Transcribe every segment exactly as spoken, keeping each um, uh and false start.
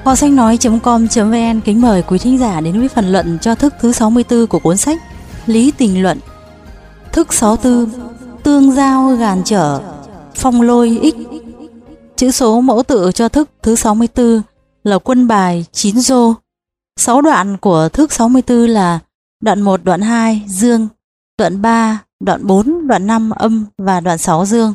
Kho sách nói.com.vn kính mời quý thính giả đến với phần luận cho thức thứ sáu mươi tư của cuốn sách Lý Tình Luận. Thức sáu mươi tư: Tương giao gàn trở, phong lôi ích. Chữ số mẫu tự cho thức thứ sáu mươi tư là quân bài chín rô. Sáu đoạn của thức sáu mươi tư là đoạn một, đoạn hai dương, đoạn ba, đoạn bốn, đoạn năm âm và đoạn sáu dương.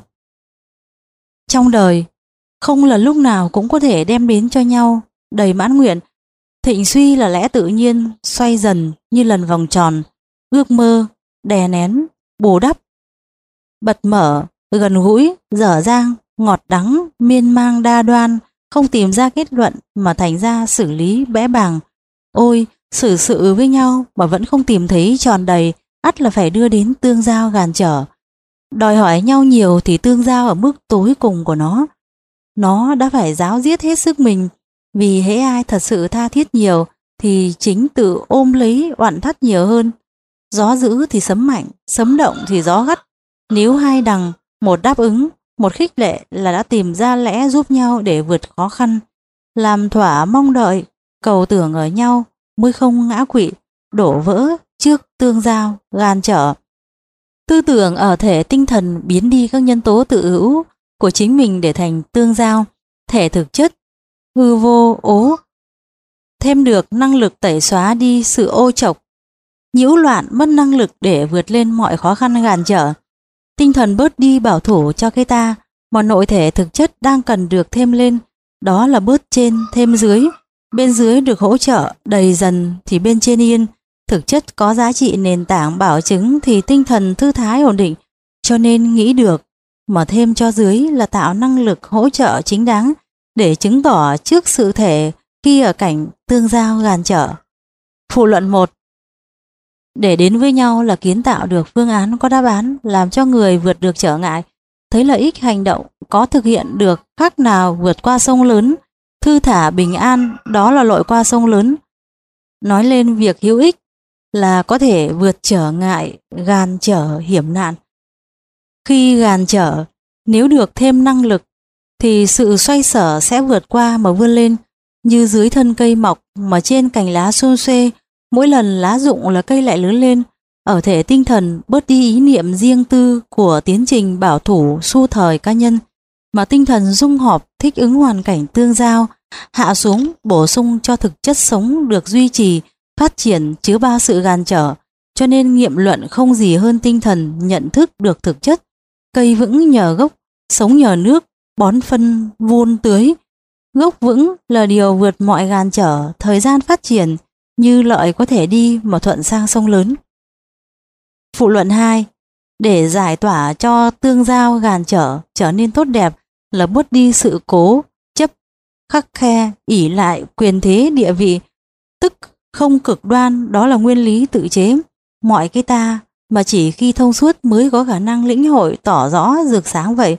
Trong đời, không là lúc nào cũng có thể đem đến cho nhau đầy mãn nguyện. Thịnh suy là lẽ tự nhiên, xoay dần như lần vòng tròn, ước mơ, đè nén, bù đắp, bật mở, gần gũi, dở dang, ngọt đắng, miên mang đa đoan, không tìm ra kết luận mà thành ra xử lý bẽ bàng. Ôi, xử sự với nhau mà vẫn không tìm thấy tròn đầy, ắt là phải đưa đến tương giao gàn trở. Đòi hỏi nhau nhiều thì tương giao ở mức tối cùng của nó. Nó đã phải ráo riết hết sức mình, vì hễ ai thật sự tha thiết nhiều thì chính tự ôm lấy oặn thắt nhiều hơn. Gió dữ thì sấm mạnh, sấm động thì gió gắt. Nếu hai đằng, một đáp ứng, một khích lệ là đã tìm ra lẽ giúp nhau để vượt khó khăn, làm thỏa mong đợi, cầu tưởng ở nhau mới không ngã quỵ, đổ vỡ trước tương giao gàn trở. Tư tưởng ở thể tinh thần biến đi các nhân tố tự hữu của chính mình để thành tương giao, thể thực chất, hư vô ố, thêm được năng lực tẩy xóa đi sự ô trọc, nhiễu loạn, mất năng lực để vượt lên mọi khó khăn gàn trở. Tinh thần bớt đi bảo thủ cho cái ta, mà nội thể thực chất đang cần được thêm lên, đó là bớt trên thêm dưới. Bên dưới được hỗ trợ đầy dần thì bên trên yên. Thực chất có giá trị nền tảng bảo chứng thì tinh thần thư thái ổn định, cho nên nghĩ được, mà thêm cho dưới là tạo năng lực hỗ trợ chính đáng để chứng tỏ trước sự thể khi ở cảnh tương giao gàn trở. Phụ luận một: Để đến với nhau là kiến tạo được phương án có đáp án, làm cho người vượt được trở ngại, thấy lợi ích hành động, có thực hiện được khác nào vượt qua sông lớn, thư thả bình an, đó là lội qua sông lớn. Nói lên việc hữu ích là có thể vượt trở ngại, gàn trở hiểm nạn. Khi gàn trở, nếu được thêm năng lực thì sự xoay sở sẽ vượt qua mà vươn lên, như dưới thân cây mọc mà trên cành lá xôn xuê, mỗi lần lá rụng là cây lại lớn lên. Ở thể tinh thần bớt đi ý niệm riêng tư của tiến trình bảo thủ xu thời cá nhân, mà tinh thần dung họp thích ứng hoàn cảnh tương giao, hạ xuống bổ sung cho thực chất sống được duy trì, phát triển chứa bao sự gàn trở. Cho nên nghiệm luận không gì hơn tinh thần nhận thức được thực chất. Cây vững nhờ gốc, sống nhờ nước, bón phân vun tưới. Gốc vững là điều vượt mọi gàn trở, thời gian phát triển, như lợi có thể đi mà thuận sang sông lớn. Phụ luận hai: Để giải tỏa cho tương giao gàn trở trở nên tốt đẹp là bớt đi sự cố, chấp, khắc khe, ỷ lại quyền thế địa vị, tức không cực đoan, đó là nguyên lý tự chế. Mọi cái ta mà chỉ khi thông suốt mới có khả năng lĩnh hội tỏ rõ rực sáng vậy.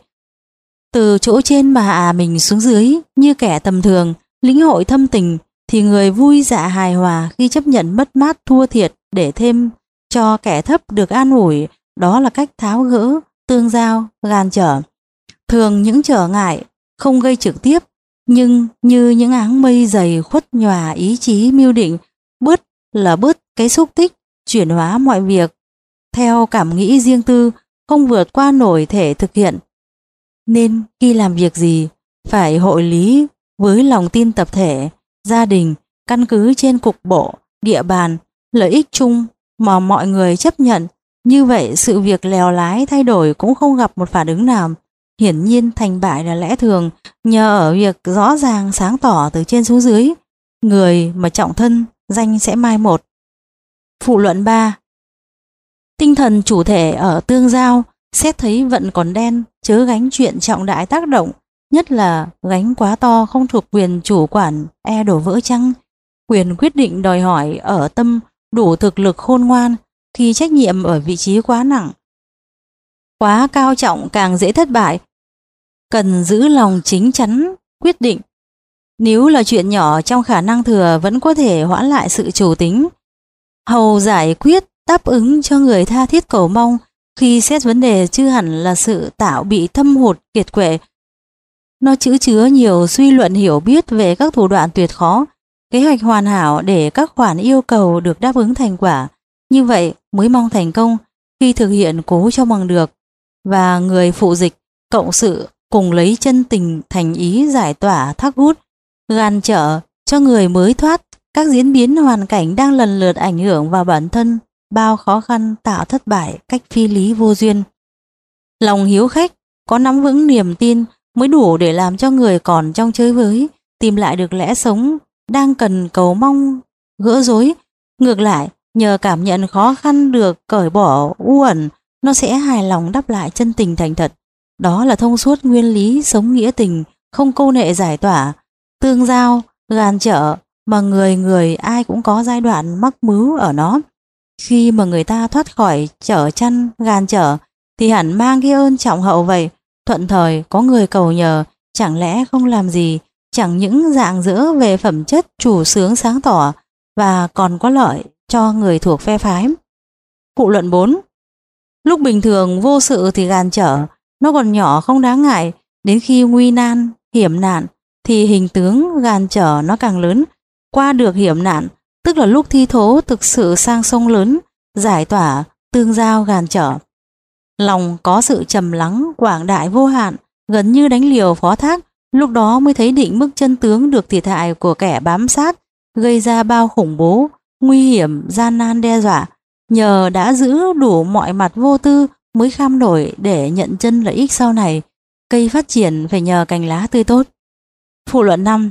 Từ chỗ trên mà hạ mình xuống dưới như kẻ tầm thường, lĩnh hội thâm tình, thì người vui dạ hài hòa khi chấp nhận mất mát thua thiệt để thêm cho kẻ thấp được an ủi, đó là cách tháo gỡ tương giao gàn trở. Thường những trở ngại không gây trực tiếp, nhưng như những áng mây dày khuất nhòa ý chí mưu định, bớt là bớt cái xúc tích, chuyển hóa mọi việc theo cảm nghĩ riêng tư, không vượt qua nổi thể thực hiện. Nên khi làm việc gì phải hội lý với lòng tin tập thể, gia đình, căn cứ trên cục bộ, địa bàn, lợi ích chung mà mọi người chấp nhận. Như vậy sự việc lèo lái thay đổi cũng không gặp một phản ứng nào. Hiển nhiên thành bại là lẽ thường, nhờ ở việc rõ ràng sáng tỏ từ trên xuống dưới. Người mà trọng thân, danh sẽ mai một. Phụ luận ba: Tinh thần chủ thể ở tương giao, xét thấy vận còn đen, chớ gánh chuyện trọng đại tác động, nhất là gánh quá to không thuộc quyền chủ quản, e đổ vỡ chăng. Quyền quyết định đòi hỏi ở tâm đủ thực lực khôn ngoan, khi trách nhiệm ở vị trí quá nặng, quá cao trọng càng dễ thất bại. Cần giữ lòng chính chắn, quyết định. Nếu là chuyện nhỏ trong khả năng thừa vẫn có thể hoãn lại sự chủ tính, hầu giải quyết đáp ứng cho người tha thiết cầu mong. Khi xét vấn đề chưa hẳn là sự tạo bị thâm hụt kiệt quệ, Nó chứa chứa nhiều suy luận hiểu biết về các thủ đoạn tuyệt khó, kế hoạch hoàn hảo để các khoản yêu cầu được đáp ứng thành quả. Như vậy mới mong thành công, khi thực hiện cố cho bằng được. Và người phụ dịch cộng sự cùng lấy chân tình thành ý giải tỏa thác hút, gan trở cho người mới thoát các diễn biến hoàn cảnh đang lần lượt ảnh hưởng vào bản thân, bao khó khăn tạo thất bại cách phi lý vô duyên. Lòng hiếu khách có nắm vững niềm tin mới đủ để làm cho người còn trong chơi với tìm lại được lẽ sống đang cần cầu mong gỡ rối. Ngược lại, nhờ cảm nhận khó khăn được cởi bỏ u ẩn, nó sẽ hài lòng đáp lại chân tình thành thật. Đó là thông suốt nguyên lý sống nghĩa tình, không câu nệ giải tỏa, tương giao, gan trở, mà người người ai cũng có giai đoạn mắc mứu ở nó. Khi mà người ta thoát khỏi trở chăn, gan trở, thì hẳn mang cái ơn trọng hậu vậy. Thuận thời có người cầu nhờ, chẳng lẽ không làm gì, chẳng những rạng rỡ về phẩm chất chủ sướng sáng tỏ, và còn có lợi cho người thuộc phe phái. Phụ luận bốn. Lúc bình thường vô sự thì gan trở, nó còn nhỏ không đáng ngại, đến khi nguy nan, hiểm nạn thì hình tướng gan trở nó càng lớn. Qua được hiểm nạn, tức là lúc thi thố thực sự sang sông lớn, giải tỏa, tương giao gan trở. Lòng có sự trầm lắng, quảng đại vô hạn, gần như đánh liều phó thác, lúc đó mới thấy định mức chân tướng được thiệt hại của kẻ bám sát, gây ra bao khủng bố, nguy hiểm, gian nan đe dọa. Nhờ đã giữ đủ mọi mặt vô tư mới kham nổi để nhận chân lợi ích sau này. Cây phát triển phải nhờ cành lá tươi tốt. Phụ luận năm.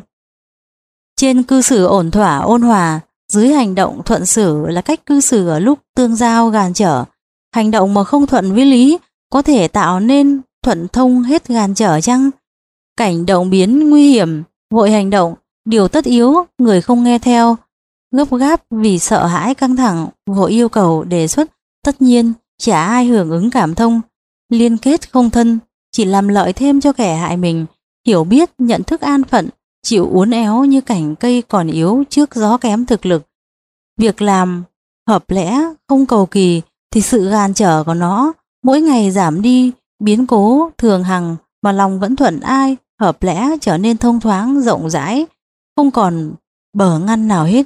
Trên cư xử ổn thỏa ôn hòa, dưới hành động thuận xử là cách cư xử ở lúc tương giao gan trở. Hành động mà không thuận với lý có thể tạo nên thuận thông hết gan trở chăng? Cảnh động biến nguy hiểm, vội hành động, điều tất yếu, người không nghe theo, gấp gáp vì sợ hãi căng thẳng, vội yêu cầu đề xuất, tất nhiên chả ai hưởng ứng cảm thông. Liên kết không thân, chỉ làm lợi thêm cho kẻ hại mình. Hiểu biết, nhận thức an phận, chịu uốn éo như cành cây còn yếu trước gió kém thực lực. Việc làm hợp lẽ, không cầu kỳ, thì sự gan trở của nó mỗi ngày giảm đi, biến cố thường hằng, mà lòng vẫn thuận ai, hợp lẽ trở nên thông thoáng, rộng rãi, không còn bờ ngăn nào hết.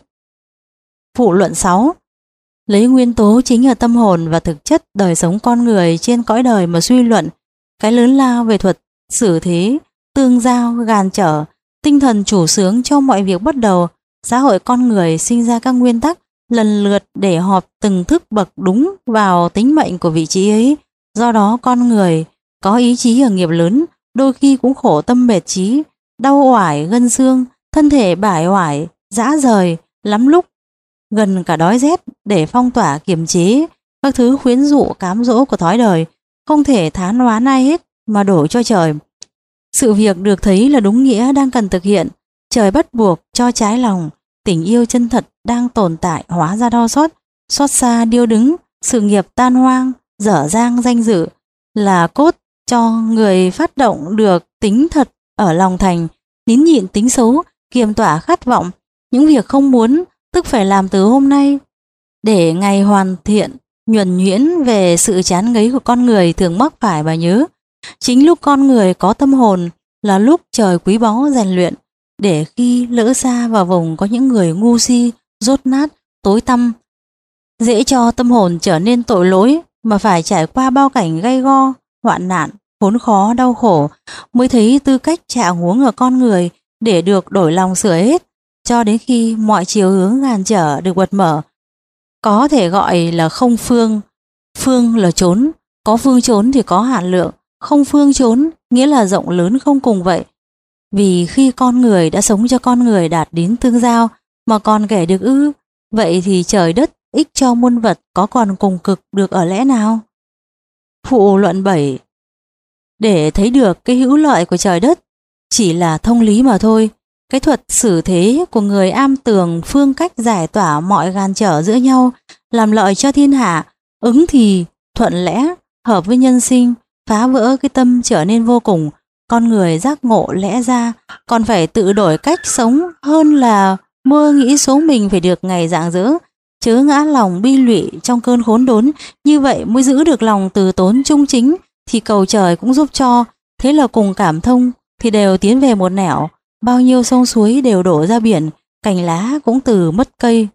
Phụ luận sáu. Lấy nguyên tố chính ở tâm hồn và thực chất đời sống con người trên cõi đời mà suy luận, cái lớn lao về thuật xử thế, tương giao, gan trở, tinh thần chủ sướng cho mọi việc bắt đầu. Xã hội con người sinh ra các nguyên tắc lần lượt để họp từng thức bậc đúng vào tính mệnh của vị trí ấy. Do đó con người có ý chí ở nghiệp lớn, đôi khi cũng khổ tâm mệt trí, đau oải gân xương, thân thể bải oải, dã rời, lắm lúc gần cả đói rét để phong tỏa kiềm chế các thứ khuyến dụ cám dỗ của thói đời, không thể thán oán ai hết mà đổ cho trời. Sự việc được thấy là đúng nghĩa đang cần thực hiện, trời bắt buộc cho trái lòng, tình yêu chân thật đang tồn tại hóa ra đau xót, xót xa điêu đứng, sự nghiệp tan hoang, dở dang danh dự là cốt cho người phát động được tính thật ở lòng thành, nín nhịn tính xấu, kiềm tỏa khát vọng, những việc không muốn tức phải làm từ hôm nay, để ngày hoàn thiện nhuần nhuyễn về sự chán ngấy của con người thường mắc phải và nhớ. Chính lúc con người có tâm hồn là lúc trời quý báu rèn luyện, để khi lỡ xa vào vùng có những người ngu si, dốt nát, tối tăm, dễ cho tâm hồn trở nên tội lỗi mà phải trải qua bao cảnh gay go, hoạn nạn, khốn khó, đau khổ, mới thấy tư cách trạng huống ở con người để được đổi lòng sửa hết, cho đến khi mọi chiều hướng ngàn trở được bật mở. Có thể gọi là không phương, phương là trốn, có phương trốn thì có hạn lượng, không phương trốn nghĩa là rộng lớn không cùng vậy. Vì khi con người đã sống cho con người đạt đến tương giao mà còn kẻ được ư, vậy thì trời đất ích cho muôn vật có còn cùng cực được ở lẽ nào? Phụ luận bảy. Để thấy được cái hữu lợi của trời đất chỉ là thông lý mà thôi. Cái thuật xử thế của người am tường phương cách giải tỏa mọi gan trở giữa nhau, làm lợi cho thiên hạ, ứng thì thuận lẽ, hợp với nhân sinh, phá vỡ cái tâm trở nên vô cùng. Con người giác ngộ lẽ ra còn phải tự đổi cách sống hơn là mơ nghĩ số mình phải được ngày rạng rỡ, chớ ngã lòng bi lụy trong cơn khốn đốn. Như vậy mới giữ được lòng từ tốn trung chính, thì cầu trời cũng giúp cho. Thế là cùng cảm thông, thì đều tiến về một nẻo, bao nhiêu sông suối đều đổ ra biển, cành lá cũng từ mất cây.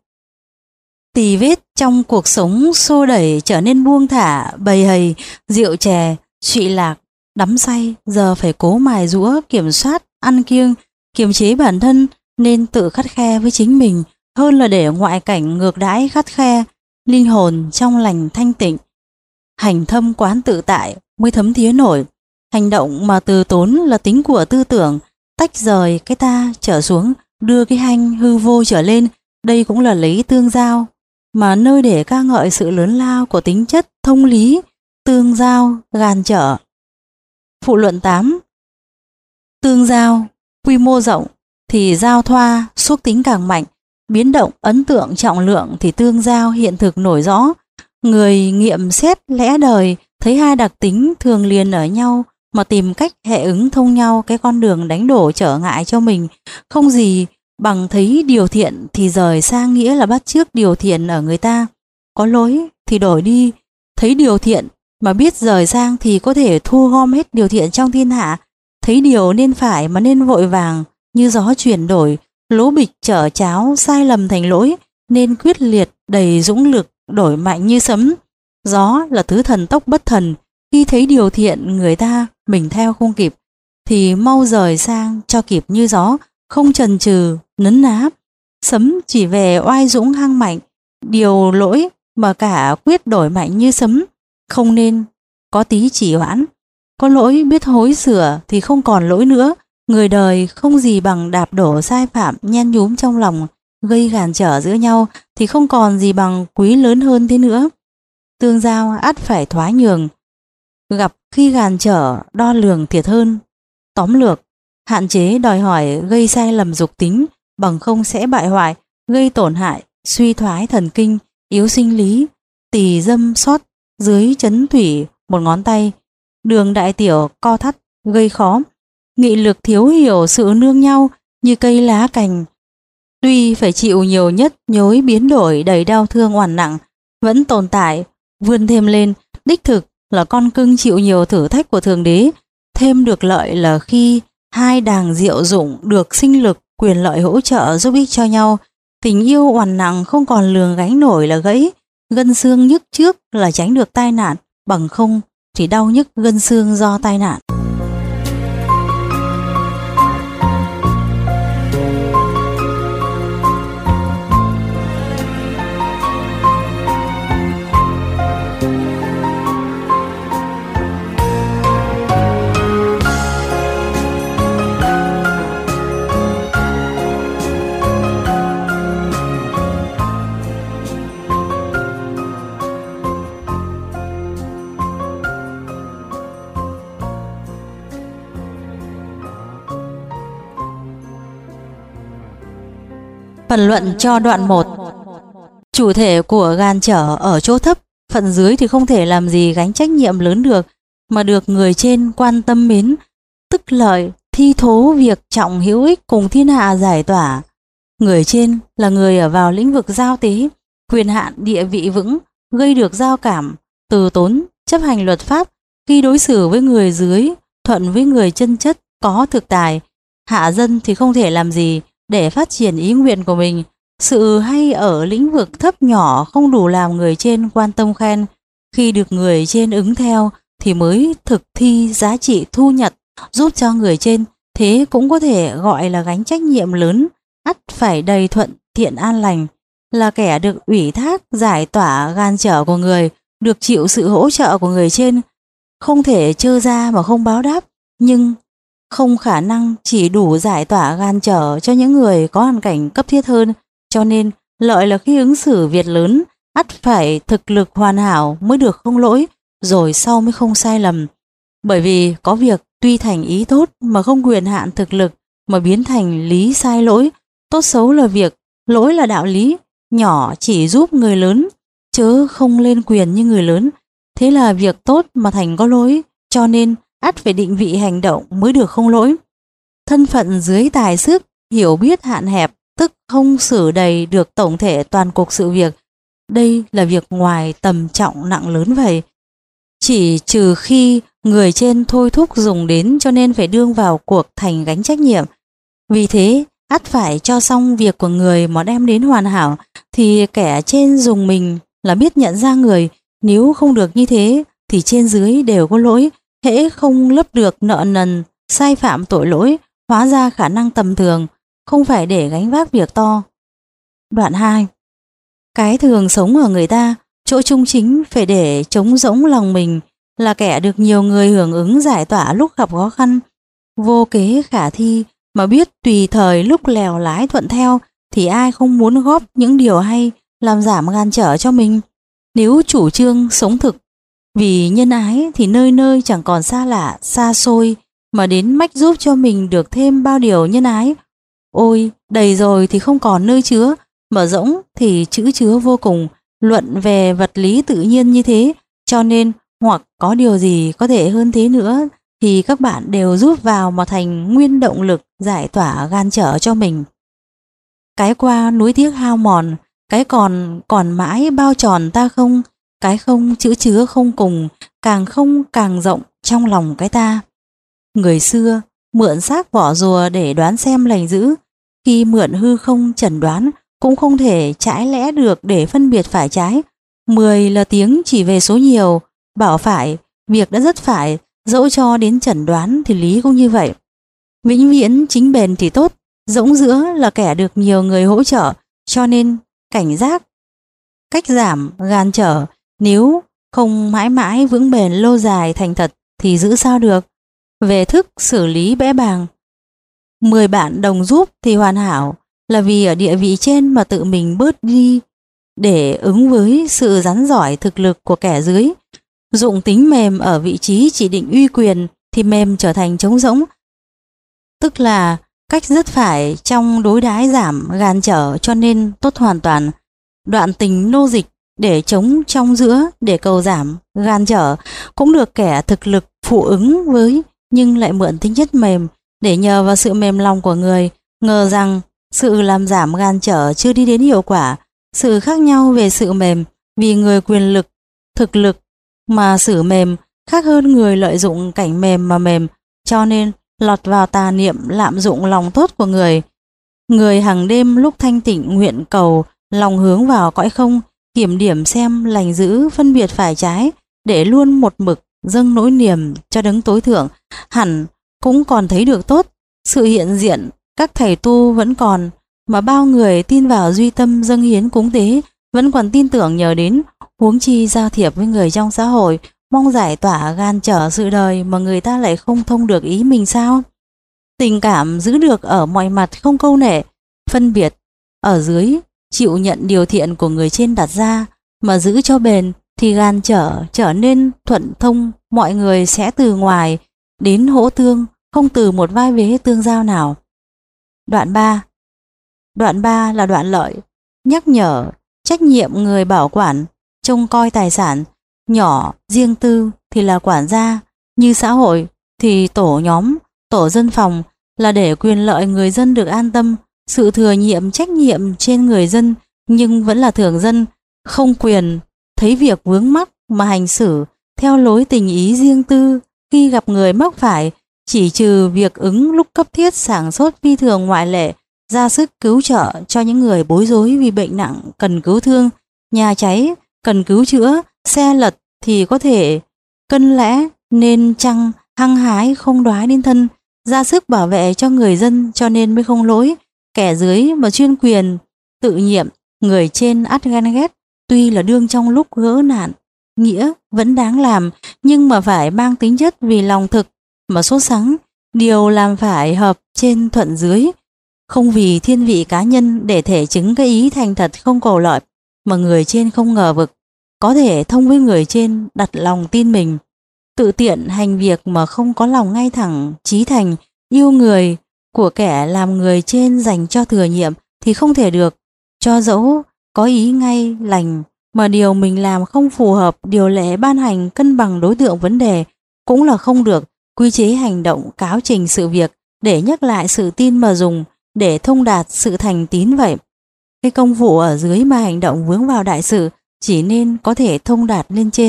Tì vết trong cuộc sống xô đẩy trở nên buông thả, bầy hầy, rượu chè, trụy lạc, đắm say, giờ phải cố mài giũa, kiểm soát, ăn kiêng, kiềm chế bản thân, nên tự khắt khe với chính mình hơn là để ngoại cảnh ngược đãi khắt khe. Linh hồn trong lành thanh tịnh, hành thâm quán tự tại mới thấm thía nổi. Hành động mà từ tốn là tính của tư tưởng, tách rời cái ta trở xuống, đưa cái hanh hư vô trở lên. Đây cũng là lấy tương giao, mà nơi để ca ngợi sự lớn lao của tính chất thông lý, tương giao, gàn trở. Phụ luận tám. Tương giao, quy mô rộng thì giao thoa, xúc tính càng mạnh, biến động, ấn tượng, trọng lượng thì tương giao hiện thực nổi rõ. Người nghiệm xét lẽ đời, thấy hai đặc tính thường liền ở nhau mà tìm cách hệ ứng thông nhau cái con đường đánh đổ trở ngại cho mình. Không gì bằng thấy điều thiện thì rời sang nghĩa là bắt chước điều thiện ở người ta. Có lỗi thì đổi đi, thấy điều thiện mà biết rời sang thì có thể thu gom hết điều thiện trong thiên hạ. Thấy điều nên phải mà nên vội vàng, như gió chuyển đổi, lố bịch trở cháo, sai lầm thành lỗi, nên quyết liệt đầy dũng lực, đổi mạnh như sấm. Gió là thứ thần tốc bất thần, khi thấy điều thiện người ta mình theo không kịp thì mau rời sang cho kịp như gió, không chần chừ nấn ná. Sấm chỉ về oai dũng hăng mạnh, điều lỗi mà cả quyết đổi mạnh như sấm, không nên có tí chỉ hoãn. Có lỗi biết hối sửa thì không còn lỗi nữa. Người đời không gì bằng đạp đổ sai phạm nhen nhúm trong lòng, gây gàn trở giữa nhau thì không còn gì bằng quý lớn hơn thế nữa. Tương giao ắt phải thoái nhường, gặp khi gàn trở đo lường thiệt hơn. Tóm lược, hạn chế đòi hỏi gây sai lầm dục tính, bằng không sẽ bại hoại, gây tổn hại, suy thoái thần kinh, yếu sinh lý, tỳ dâm sót dưới chấn thủy một ngón tay, đường đại tiểu co thắt, gây khó. Nghị lực thiếu hiểu sự nương nhau như cây lá cành, tuy phải chịu nhiều nhất nhối biến đổi đầy đau thương oằn nặng, vẫn tồn tại, vươn thêm lên. Đích thực là con cưng chịu nhiều thử thách của Thượng Đế, thêm được lợi là khi hai đàng diệu dụng được sinh lực, quyền lợi hỗ trợ giúp ích cho nhau. Tình yêu oằn nặng không còn lường gánh nổi là gãy, gân xương nhức trước là tránh được tai nạn, bằng không thì đau nhức gân xương do tai nạn. Phần luận cho đoạn một. Chủ thể của gàn trở ở chỗ thấp, phận dưới thì không thể làm gì gánh trách nhiệm lớn được, mà được người trên quan tâm mến, tức lợi, thi thố việc trọng hữu ích cùng thiên hạ giải tỏa. Người trên là người ở vào lĩnh vực giao tế, quyền hạn địa vị vững, gây được giao cảm, từ tốn, chấp hành luật pháp. Khi đối xử với người dưới, thuận với người chân chất, có thực tài. Hạ dân thì không thể làm gì để phát triển ý nguyện của mình. Sự hay ở lĩnh vực thấp nhỏ không đủ làm người trên quan tâm khen. Khi được người trên ứng theo thì mới thực thi giá trị thu nhặt, giúp cho người trên. Thế cũng có thể gọi là gánh trách nhiệm lớn, ắt phải đầy thuận thiện an lành. Là kẻ được ủy thác giải tỏa gan trở của người, được chịu sự hỗ trợ của người trên. Không thể trơ ra mà không báo đáp, nhưng không khả năng chỉ đủ giải tỏa gan trở cho những người có hoàn cảnh cấp thiết hơn. Cho nên lợi là khi ứng xử việc lớn, ắt phải thực lực hoàn hảo mới được không lỗi, rồi sau mới không sai lầm. Bởi vì có việc tuy thành ý tốt mà không quyền hạn thực lực, mà biến thành lý sai lỗi. Tốt xấu là việc, lỗi là đạo lý, nhỏ chỉ giúp người lớn, chớ không lên quyền như người lớn. Thế là việc tốt mà thành có lỗi, cho nên ắt phải định vị hành động mới được không lỗi. Thân phận dưới tài sức, hiểu biết hạn hẹp, tức không xử đầy được tổng thể toàn cục sự việc. Đây là việc ngoài tầm trọng nặng lớn vậy. Chỉ trừ khi người trên thôi thúc dùng đến cho nên phải đương vào cuộc thành gánh trách nhiệm. Vì thế, ắt phải cho xong việc của người mà đem đến hoàn hảo, thì kẻ trên dùng mình là biết nhận ra người. Nếu không được như thế thì trên dưới đều có lỗi, hễ không lấp được nợ nần, sai phạm tội lỗi, hóa ra khả năng tầm thường, không phải để gánh vác việc to. Đoạn hai. Cái thường sống ở người ta, chỗ trung chính phải để trống rỗng lòng mình, là kẻ được nhiều người hưởng ứng giải tỏa lúc gặp khó khăn, vô kế khả thi, mà biết tùy thời lúc lèo lái thuận theo, thì ai không muốn góp những điều hay làm giảm ngăn trở cho mình. Nếu chủ trương sống thực vì nhân ái thì nơi nơi chẳng còn xa lạ, xa xôi, mà đến mách giúp cho mình được thêm bao điều nhân ái. Ôi, đầy rồi thì không còn nơi chứa, mở rỗng thì chữ chứa vô cùng. Luận về vật lý tự nhiên như thế, cho nên hoặc có điều gì có thể hơn thế nữa thì các bạn đều rút vào mà thành nguyên động lực giải tỏa gan trở cho mình. Cái qua núi tiếc hao mòn, cái còn còn mãi bao tròn ta không, cái không chữ chứa không cùng, càng không càng rộng trong lòng cái ta. Người xưa mượn xác vỏ rùa để đoán xem lành dữ, khi mượn hư không chẩn đoán cũng không thể trái lẽ được để phân biệt phải trái. Mười là tiếng chỉ về số nhiều, bảo phải, việc đã rất phải, dẫu cho đến chẩn đoán thì lý cũng như vậy. Vĩnh viễn chính bền thì tốt, rỗng giữa là kẻ được nhiều người hỗ trợ, cho nên cảnh giác, cách giảm, gan trở, nếu không mãi mãi vững bền lâu dài thành thật thì giữ sao được. Về thức xử lý bẽ bàng, mười bạn đồng giúp thì hoàn hảo, là vì ở địa vị trên mà tự mình bớt đi để ứng với sự rắn giỏi thực lực của kẻ dưới. Dụng tính mềm ở vị trí chỉ định uy quyền thì mềm trở thành trống rỗng, tức là cách rất phải trong đối đãi giảm gan trở, cho nên tốt hoàn toàn. Đoạn tình nô dịch để chống trong giữa để cầu giảm gan trở cũng được kẻ thực lực phụ ứng với, nhưng lại mượn tính chất mềm để nhờ vào sự mềm lòng của người. Ngờ rằng sự làm giảm gan trở chưa đi đến hiệu quả. Sự khác nhau về sự mềm, vì người quyền lực thực lực mà xử mềm khác hơn người lợi dụng cảnh mềm mà mềm, cho nên lọt vào tà niệm lạm dụng lòng tốt của người. Người hàng đêm lúc thanh tịnh nguyện cầu, lòng hướng vào cõi không, kiểm điểm xem lành dữ, phân biệt phải trái, để luôn một mực dâng nỗi niềm cho đấng tối thượng, hẳn cũng còn thấy được tốt. Sự hiện diện các thầy tu vẫn còn, mà bao người tin vào duy tâm dâng hiến cúng tế vẫn còn tin tưởng nhờ đến, huống chi giao thiệp với người trong xã hội, mong giải tỏa gan trở sự đời mà người ta lại không thông được ý mình sao? Tình cảm giữ được ở mọi mặt không câu nệ, phân biệt ở dưới, chịu nhận điều thiện của người trên đặt ra mà giữ cho bền thì gan trở trở nên thuận thông, mọi người sẽ từ ngoài đến hỗ tương, không từ một vai vế tương giao nào. Đoạn ba. Đoạn ba là đoạn lợi, nhắc nhở trách nhiệm người bảo quản, trông coi tài sản, nhỏ riêng tư thì là quản gia, như xã hội thì tổ nhóm, tổ dân phòng là để quyền lợi người dân được an tâm, sự thừa nhiệm trách nhiệm trên người dân, nhưng vẫn là thường dân, không quyền thấy việc vướng mắc mà hành xử theo lối tình ý riêng tư. Khi gặp người mắc phải, chỉ trừ việc ứng lúc cấp thiết sảng sốt phi thường ngoại lệ, ra sức cứu trợ cho những người bối rối vì bệnh nặng cần cứu thương, nhà cháy cần cứu chữa, xe lật thì có thể cân lẽ nên chăng hăng hái không đoái đến thân, ra sức bảo vệ cho người dân, cho nên mới không lỗi. Kẻ dưới mà chuyên quyền tự nhiệm, người trên ắt ghen ghét, tuy là đương trong lúc gỡ nạn nghĩa vẫn đáng làm, nhưng mà phải mang tính chất vì lòng thực mà sốt sắng, điều làm phải hợp trên thuận dưới, không vì thiên vị cá nhân để thể chứng cái ý thành thật không cầu lợi mà người trên không ngờ vực, có thể thông với người trên đặt lòng tin mình. Tự tiện hành việc mà không có lòng ngay thẳng chí thành yêu người của kẻ làm người trên dành cho thừa nhiệm thì không thể được. Cho dẫu có ý ngay lành mà điều mình làm không phù hợp điều lệ ban hành cân bằng đối tượng vấn đề cũng là không được. Quy chế hành động cáo trình sự việc để nhắc lại sự tin mà dùng để thông đạt sự thành tín vậy. Cái công vụ ở dưới mà hành động vướng vào đại sự chỉ nên có thể thông đạt lên trên,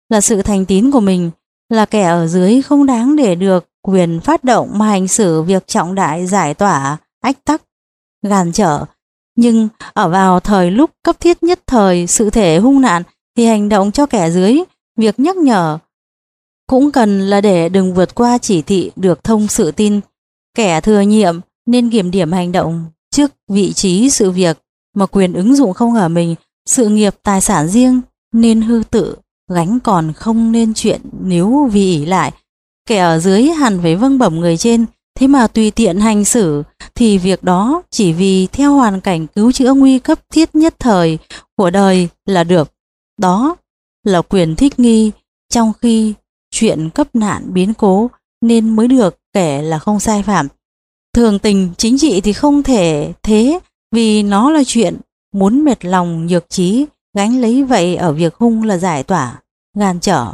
là sự thành tín của mình, là kẻ ở dưới không đáng để được quyền phát động mà hành xử việc trọng đại giải tỏa, ách tắc, gàn trở. Nhưng ở vào thời lúc cấp thiết nhất thời sự thể hung nạn thì hành động cho kẻ dưới, việc nhắc nhở cũng cần là để đừng vượt qua chỉ thị được thông sự tin. Kẻ thừa nhiệm nên kiểm điểm hành động trước vị trí sự việc mà quyền ứng dụng không ở mình, sự nghiệp tài sản riêng nên hư tự gánh, còn không nên chuyện nếu vì ỷ lại. Kẻ ở dưới hẳn phải vâng bẩm người trên, thế mà tùy tiện hành xử thì việc đó chỉ vì theo hoàn cảnh cứu chữa nguy cấp thiết nhất thời của đời là được. Đó là quyền thích nghi, trong khi chuyện cấp nạn biến cố nên mới được kể là không sai phạm. Thường tình chính trị thì không thể thế, vì nó là chuyện muốn mệt lòng nhược trí, gánh lấy vậy ở việc hung là giải tỏa, gàn trở.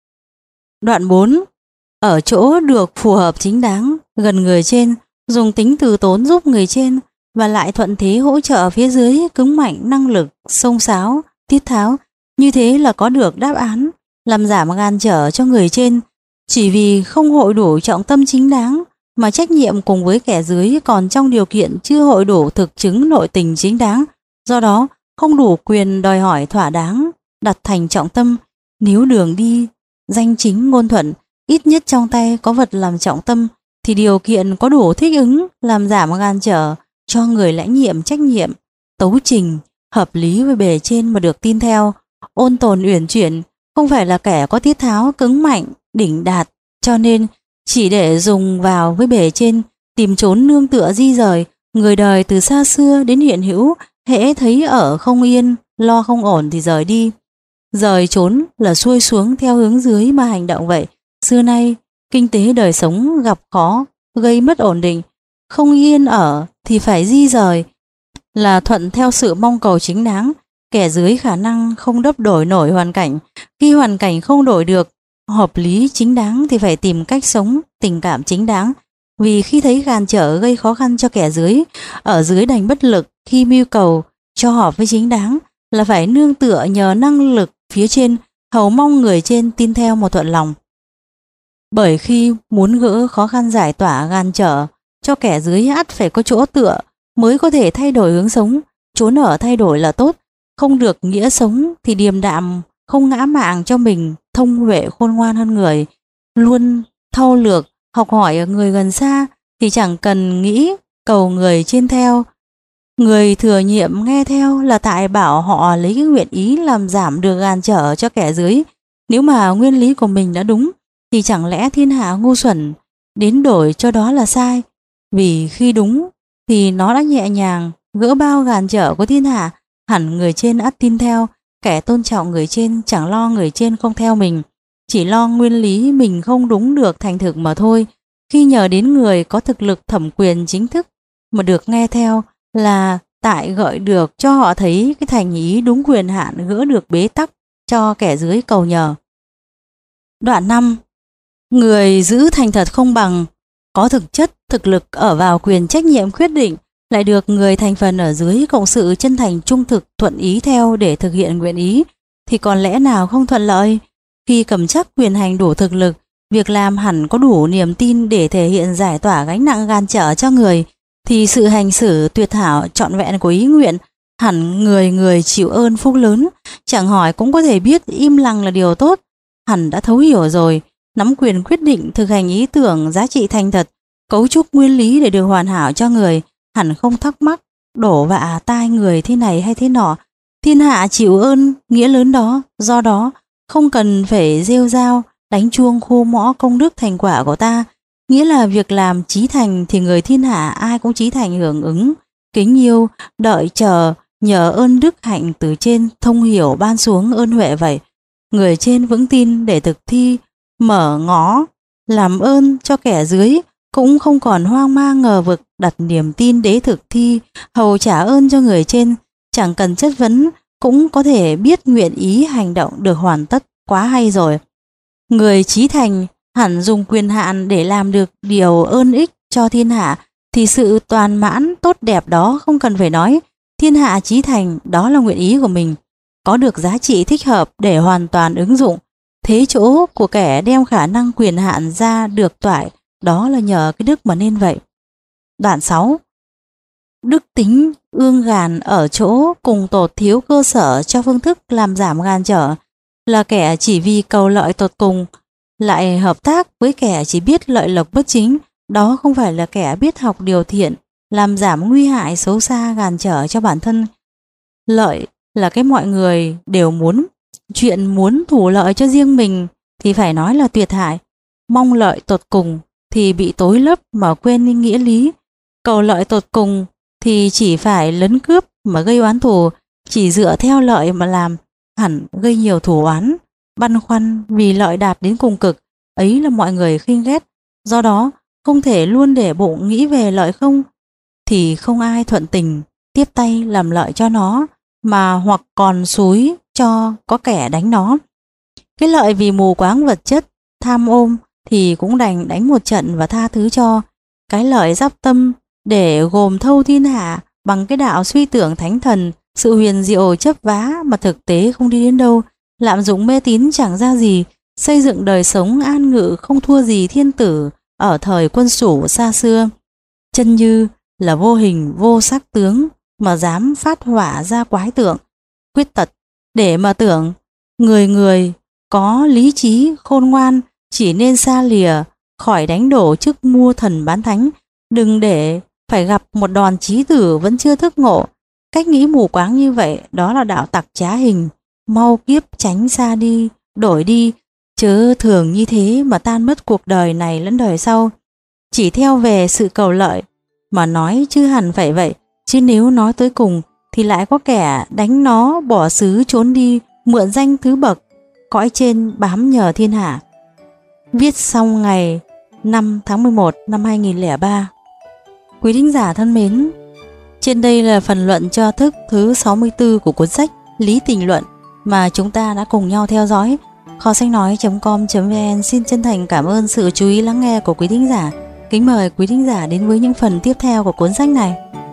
Đoạn bốn. Ở chỗ được phù hợp chính đáng, gần người trên, dùng tính từ tốn giúp người trên, và lại thuận thế hỗ trợ phía dưới cứng mạnh năng lực, xông xáo, tiết tháo. Như thế là có được đáp án, làm giảm gàn trở cho người trên. Chỉ vì không hội đủ trọng tâm chính đáng mà trách nhiệm cùng với kẻ dưới còn trong điều kiện chưa hội đủ thực chứng nội tình chính đáng, do đó không đủ quyền đòi hỏi thỏa đáng, đặt thành trọng tâm. Nếu đường đi danh chính ngôn thuận, ít nhất trong tay có vật làm trọng tâm, thì điều kiện có đủ thích ứng làm giảm gàn trở cho người lãnh nhiệm trách nhiệm, tấu trình hợp lý với bề trên mà được tin theo, ôn tồn uyển chuyển, không phải là kẻ có tiết tháo cứng mạnh đỉnh đạt, cho nên chỉ để dùng vào với bề trên, tìm trốn nương tựa di rời. Người đời từ xa xưa đến hiện hữu, hễ thấy ở không yên, lo không ổn thì rời đi. Rời trốn là xuôi xuống theo hướng dưới mà hành động vậy. Xưa nay kinh tế đời sống gặp khó, gây mất ổn định, không yên ở thì phải di rời, là thuận theo sự mong cầu chính đáng. Kẻ dưới khả năng không đắp đổi nổi hoàn cảnh, khi hoàn cảnh không đổi được hợp lý chính đáng thì phải tìm cách sống tình cảm chính đáng. Vì khi thấy gàn trở gây khó khăn cho kẻ dưới, ở dưới đành bất lực khi mưu cầu cho hợp với chính đáng, là phải nương tựa nhờ năng lực phía trên, hầu mong người trên tin theo một thuận lòng. Bởi khi muốn gỡ khó khăn giải tỏa gàn trở cho kẻ dưới, ắt phải có chỗ tựa mới có thể thay đổi hướng sống. Trốn ở thay đổi là tốt, không được nghĩa sống thì điềm đạm, không ngã mạn cho mình, thông huệ khôn ngoan hơn người, luôn thâu lược học hỏi ở người gần xa thì chẳng cần nghĩ cầu người trên theo. Người thừa nhiệm nghe theo là tại bảo họ lấy cái nguyện ý làm giảm được gàn trở cho kẻ dưới. Nếu mà nguyên lý của mình đã đúng thì chẳng lẽ thiên hạ ngu xuẩn đến đổi cho đó là sai. Vì khi đúng thì nó đã nhẹ nhàng gỡ bao gàn trở của thiên hạ, hẳn người trên ắt tin theo. Kẻ tôn trọng người trên chẳng lo người trên không theo mình, chỉ lo nguyên lý mình không đúng được thành thực mà thôi. Khi nhờ đến người có thực lực thẩm quyền chính thức mà được nghe theo là tại gợi được cho họ thấy cái thành ý đúng quyền hạn, gỡ được bế tắc cho kẻ dưới cầu nhờ. Đoạn năm. Người giữ thành thật không bằng, có thực chất thực lực ở vào quyền trách nhiệm quyết định, lại được người thành phần ở dưới cộng sự chân thành trung thực thuận ý theo để thực hiện nguyện ý, thì còn lẽ nào không thuận lợi. Khi cầm chắc quyền hành đủ thực lực, việc làm hẳn có đủ niềm tin để thể hiện giải tỏa gánh nặng gàn trở cho người, thì sự hành xử tuyệt hảo trọn vẹn của ý nguyện hẳn người người chịu ơn phúc lớn. Chẳng hỏi cũng có thể biết im lặng là điều tốt, hẳn đã thấu hiểu rồi, nắm quyền quyết định thực hành ý tưởng giá trị thành thật, cấu trúc nguyên lý để được hoàn hảo cho người, hẳn không thắc mắc đổ vạ tai người thế này hay thế nọ. Thiên hạ chịu ơn nghĩa lớn đó, do đó không cần phải rêu rao đánh chuông khô mõ công đức thành quả của ta. Nghĩa là việc làm chí thành thì người thiên hạ ai cũng chí thành hưởng ứng, kính yêu, đợi chờ, nhờ ơn đức hạnh từ trên thông hiểu ban xuống ơn huệ vậy. Người trên vững tin để thực thi, mở ngõ, làm ơn cho kẻ dưới, cũng không còn hoang mang ngờ vực, đặt niềm tin để thực thi, hầu trả ơn cho người trên, chẳng cần chất vấn, cũng có thể biết nguyện ý hành động được hoàn tất, quá hay rồi. Người chí thành hẳn dùng quyền hạn để làm được điều ơn ích cho thiên hạ, thì sự toàn mãn tốt đẹp đó không cần phải nói. Thiên hạ chí thành đó là nguyện ý của mình, có được giá trị thích hợp để hoàn toàn ứng dụng, thế chỗ của kẻ đem khả năng quyền hạn ra được toại, đó là nhờ cái đức mà nên vậy. Đoạn sáu. Đức tính ương gàn ở chỗ cùng tột thiếu cơ sở cho phương thức làm giảm gàn trở, là kẻ chỉ vì cầu lợi tột cùng lại hợp tác với kẻ chỉ biết lợi lộc bất chính, đó không phải là kẻ biết học điều thiện, làm giảm nguy hại xấu xa gàn trở cho bản thân. Lợi là cái mọi người đều muốn, chuyện muốn thủ lợi cho riêng mình thì phải nói là tuyệt hại, mong lợi tột cùng thì bị tối lấp mà quên đi nghĩa lý, cầu lợi tột cùng thì chỉ phải lấn cướp mà gây oán thù, chỉ dựa theo lợi mà làm hẳn gây nhiều thù oán, băn khoăn vì lợi đạt đến cùng cực, ấy là mọi người khinh ghét. Do đó không thể luôn để bụng nghĩ về lợi không, thì không ai thuận tình tiếp tay làm lợi cho nó, mà hoặc còn xúi cho có kẻ đánh nó. Cái lợi vì mù quáng vật chất, tham ôm thì cũng đành đánh một trận và tha thứ cho. Cái lợi giáp tâm để gồm thâu thiên hạ bằng cái đạo suy tưởng thánh thần, sự huyền diệu chấp vá mà thực tế không đi đến đâu, lạm dụng mê tín chẳng ra gì, xây dựng đời sống an ngự không thua gì thiên tử ở thời quân Sủ xa xưa. Chân như là vô hình vô sắc tướng mà dám phát hỏa ra quái tượng, quyết tật để mà tưởng. Người người có lý trí khôn ngoan chỉ nên xa lìa khỏi đánh đổ chức mua thần bán thánh, đừng để phải gặp một đòn chí tử vẫn chưa thức ngộ. Cách nghĩ mù quáng như vậy đó là đạo tặc trá hình, mau kiếp tránh xa đi, đổi đi, chớ thường như thế mà tan mất cuộc đời này lẫn đời sau. Chỉ theo về sự cầu lợi mà nói chứ hẳn phải vậy, chứ nếu nói tới cùng thì lại có kẻ đánh nó bỏ xứ trốn đi, mượn danh thứ bậc, cõi trên bám nhờ thiên hạ. Viết xong ngày năm tháng mười một năm hai nghìn lẻ ba. Quý thính giả thân mến, trên đây là phần luận cho thức thứ sáu mươi tư của cuốn sách Lý Tình Luận mà chúng ta đã cùng nhau theo dõi. Kho sách nói chấm com chấm vn xin chân thành cảm ơn sự chú ý lắng nghe của quý thính giả. Kính mời quý thính giả đến với những phần tiếp theo của cuốn sách này.